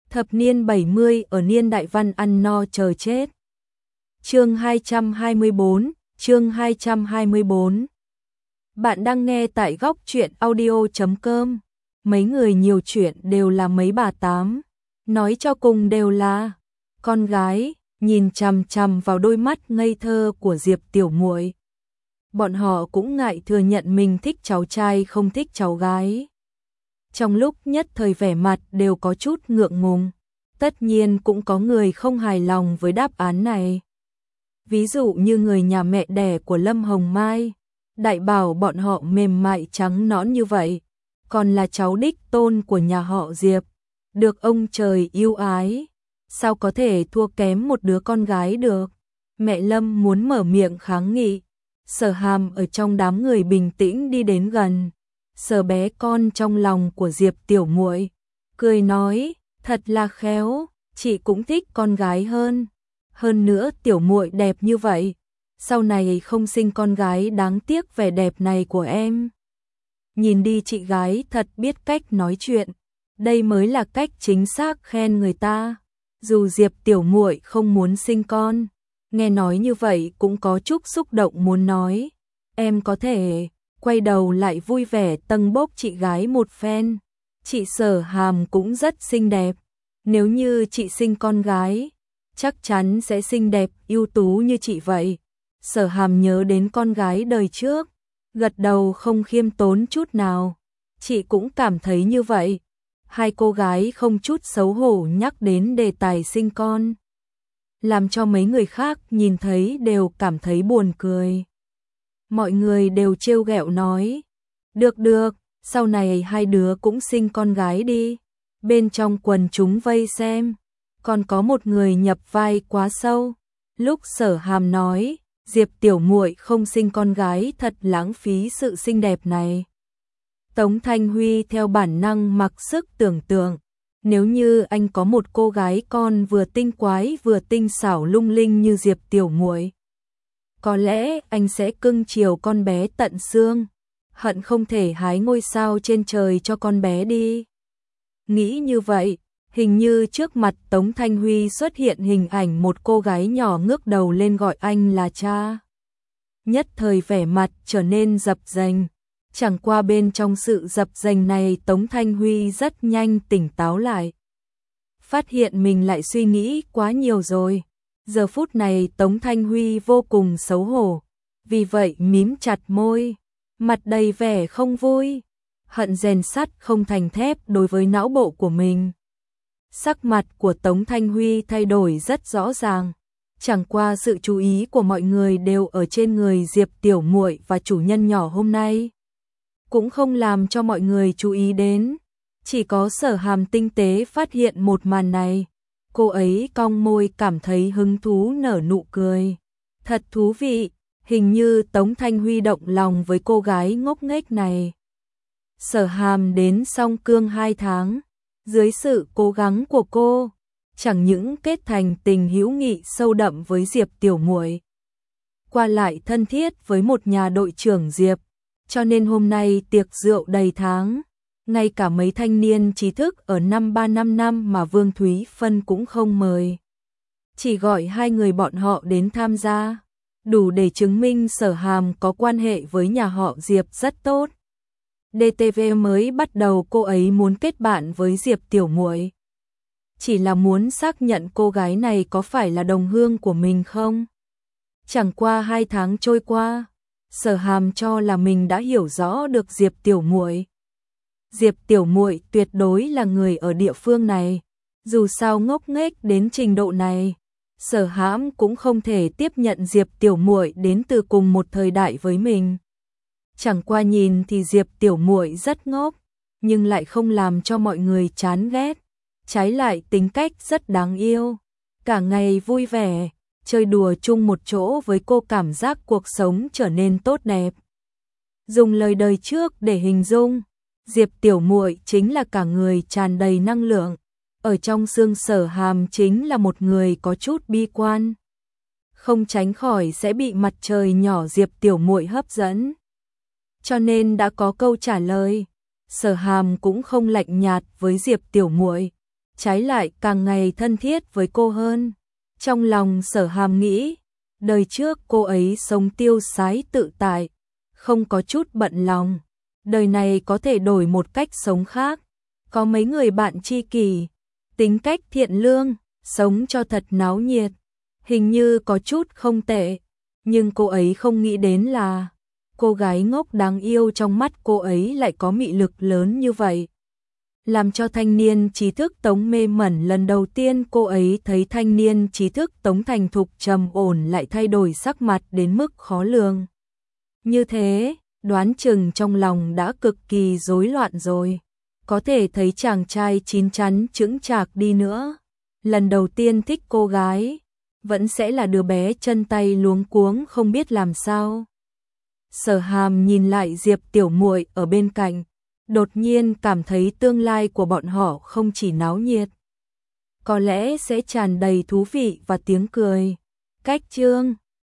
Thập niên 70 ở niên đại văn ăn no chờ chết. Chương 224, chương 224. Bạn đang nghe tại góc truyện audio.com. Mấy người nhiều chuyện đều là mấy bà tám, nói cho cùng đều là con gái, nhìn chằm chằm vào đôi mắt ngây thơ của Diệp tiểu muội. Bọn họ cũng ngại thừa nhận mình thích cháu trai không thích cháu gái. Trong lúc nhất thời vẻ mặt đều có chút ngượng ngùng, tất nhiên cũng có người không hài lòng với đáp án này. Ví dụ như người nhà mẹ đẻ của Lâm Hồng Mai, đại bảo bọn họ mềm mại trắng nõn như vậy, còn là cháu đích tôn của nhà họ Diệp, được ông trời yêu ái, sao có thể thua kém một đứa con gái được. Mẹ Lâm muốn mở miệng kháng nghị, Sở Hàm ở trong đám người bình tĩnh đi đến gần, sờ bé con trong lòng của Diệp tiểu muội, cười nói, thật là khéo, chị cũng thích con gái hơn. Hơn nữa tiểu muội đẹp như vậy, sau này không sinh con gái đáng tiếc vẻ đẹp này của em. Nhìn đi chị gái thật biết cách nói chuyện, đây mới là cách chính xác khen người ta. Dù Diệp tiểu muội không muốn sinh con, nghe nói như vậy cũng có chút xúc động muốn nói, em có thể quay đầu lại vui vẻ tâng bốc chị gái một phen. Chị Sở Hàm cũng rất xinh đẹp, nếu như chị sinh con gái, chắc chắn sẽ xinh đẹp ưu tú như chị vậy. Sở Hàm nhớ đến con gái đời trước, gật đầu không khiêm tốn chút nào. Chị cũng cảm thấy như vậy. Hai cô gái không chút xấu hổ nhắc đến đề tài sinh con, làm cho mấy người khác nhìn thấy đều cảm thấy buồn cười. Mọi người đều trêu ghẹo nói, được, sau này hai đứa cũng sinh con gái đi. Bên trong quần chúng vây xem, còn có một người nhập vai quá sâu. Lúc Sở Hàm nói, Diệp tiểu muội không sinh con gái thật lãng phí sự xinh đẹp này. Tống Thanh Huy theo bản năng mặc sức tưởng tượng, nếu như anh có một cô gái con vừa tinh quái vừa tinh xảo lung linh như Diệp tiểu muội, có lẽ anh sẽ cưng chiều con bé tận xương, hận không thể hái ngôi sao trên trời cho con bé đi. Nghĩ như vậy, hình như trước mặt Tống Thanh Huy xuất hiện hình ảnh một cô gái nhỏ ngước đầu lên gọi anh là cha. Nhất thời vẻ mặt trở nên dập dềnh, chẳng qua bên trong sự dập dềnh này Tống Thanh Huy rất nhanh tỉnh táo lại. Phát hiện mình lại suy nghĩ quá nhiều rồi. Giờ phút này Tống Thanh Huy vô cùng xấu hổ, vì vậy mím chặt môi, mặt đầy vẻ không vui, hận rèn sắt không thành thép đối với não bộ của mình. Sắc mặt của Tống Thanh Huy thay đổi rất rõ ràng, chẳng qua sự chú ý của mọi người đều ở trên người Diệp tiểu muội và chủ nhân nhỏ hôm nay, cũng không làm cho mọi người chú ý đến. Chỉ có Sở Hàm tinh tế phát hiện một màn này, cô ấy cong môi cảm thấy hứng thú nở nụ cười. Thật thú vị, hình như Tống Thanh Huy động lòng với cô gái ngốc nghếch này. Sở Hàm đến Song Cương 2 tháng, dưới sự cố gắng của cô, chẳng những kết thành tình hữu nghị sâu đậm với Diệp tiểu muội, qua lại thân thiết với một nhà đội trưởng Diệp, cho nên hôm nay tiệc rượu đầy tháng, ngay cả mấy thanh niên trí thức ở năm 355 mà Vương Thúy Phân cũng không mời, chỉ gọi hai người bọn họ đến tham gia, đủ để chứng minh Sở Hàm có quan hệ với nhà họ Diệp rất tốt. DTV mới bắt đầu cô ấy muốn kết bạn với Diệp tiểu muội, chỉ là muốn xác nhận cô gái này có phải là đồng hương của mình không. Chẳng qua 2 tháng trôi qua, Sở Hàm cho là mình đã hiểu rõ được Diệp tiểu muội. Diệp tiểu muội tuyệt đối là người ở địa phương này, dù sao ngốc nghếch đến trình độ này, Sở Hàm cũng không thể tiếp nhận Diệp tiểu muội đến từ cùng một thời đại với mình. Chẳng qua nhìn thì Diệp tiểu muội rất ngốc, nhưng lại không làm cho mọi người chán ghét, trái lại tính cách rất đáng yêu, cả ngày vui vẻ, chơi đùa chung một chỗ với cô cảm giác cuộc sống trở nên tốt đẹp. Dùng lời đời trước để hình dung, Diệp tiểu muội chính là cả người tràn đầy năng lượng, ở trong xương Sở Hàm chính là một người có chút bi quan, không tránh khỏi sẽ bị mặt trời nhỏ Diệp tiểu muội hấp dẫn. Cho nên đã có câu trả lời, Sở Hàm cũng không lạnh nhạt với Diệp tiểu muội, trái lại càng ngày thân thiết với cô hơn. Trong lòng Sở Hàm nghĩ, đời trước cô ấy sống tiêu sái tự tại, không có chút bận lòng. Đời này có thể đổi một cách sống khác, có mấy người bạn tri kỷ, tính cách thiện lương, sống cho thật náo nhiệt, hình như có chút không tệ. Nhưng cô ấy không nghĩ đến là cô gái ngốc đáng yêu trong mắt cô ấy lại có mị lực lớn như vậy. Làm cho thanh niên trí thức Tống mê mẩn, lần đầu tiên cô ấy thấy thanh niên trí thức Tống thành thục trầm ổn lại thay đổi sắc mặt đến mức khó lường. Như thế, đoán chừng trong lòng đã cực kỳ rối loạn rồi. Có thể thấy chàng trai chín chắn chững chạc đi nữa, lần đầu tiên thích cô gái, vẫn sẽ là đứa bé chân tay luống cuống không biết làm sao. Sở Hàm nhìn lại Diệp tiểu muội ở bên cạnh, đột nhiên cảm thấy tương lai của bọn họ không chỉ náo nhiệt, có lẽ sẽ tràn đầy thú vị và tiếng cười. Cách chương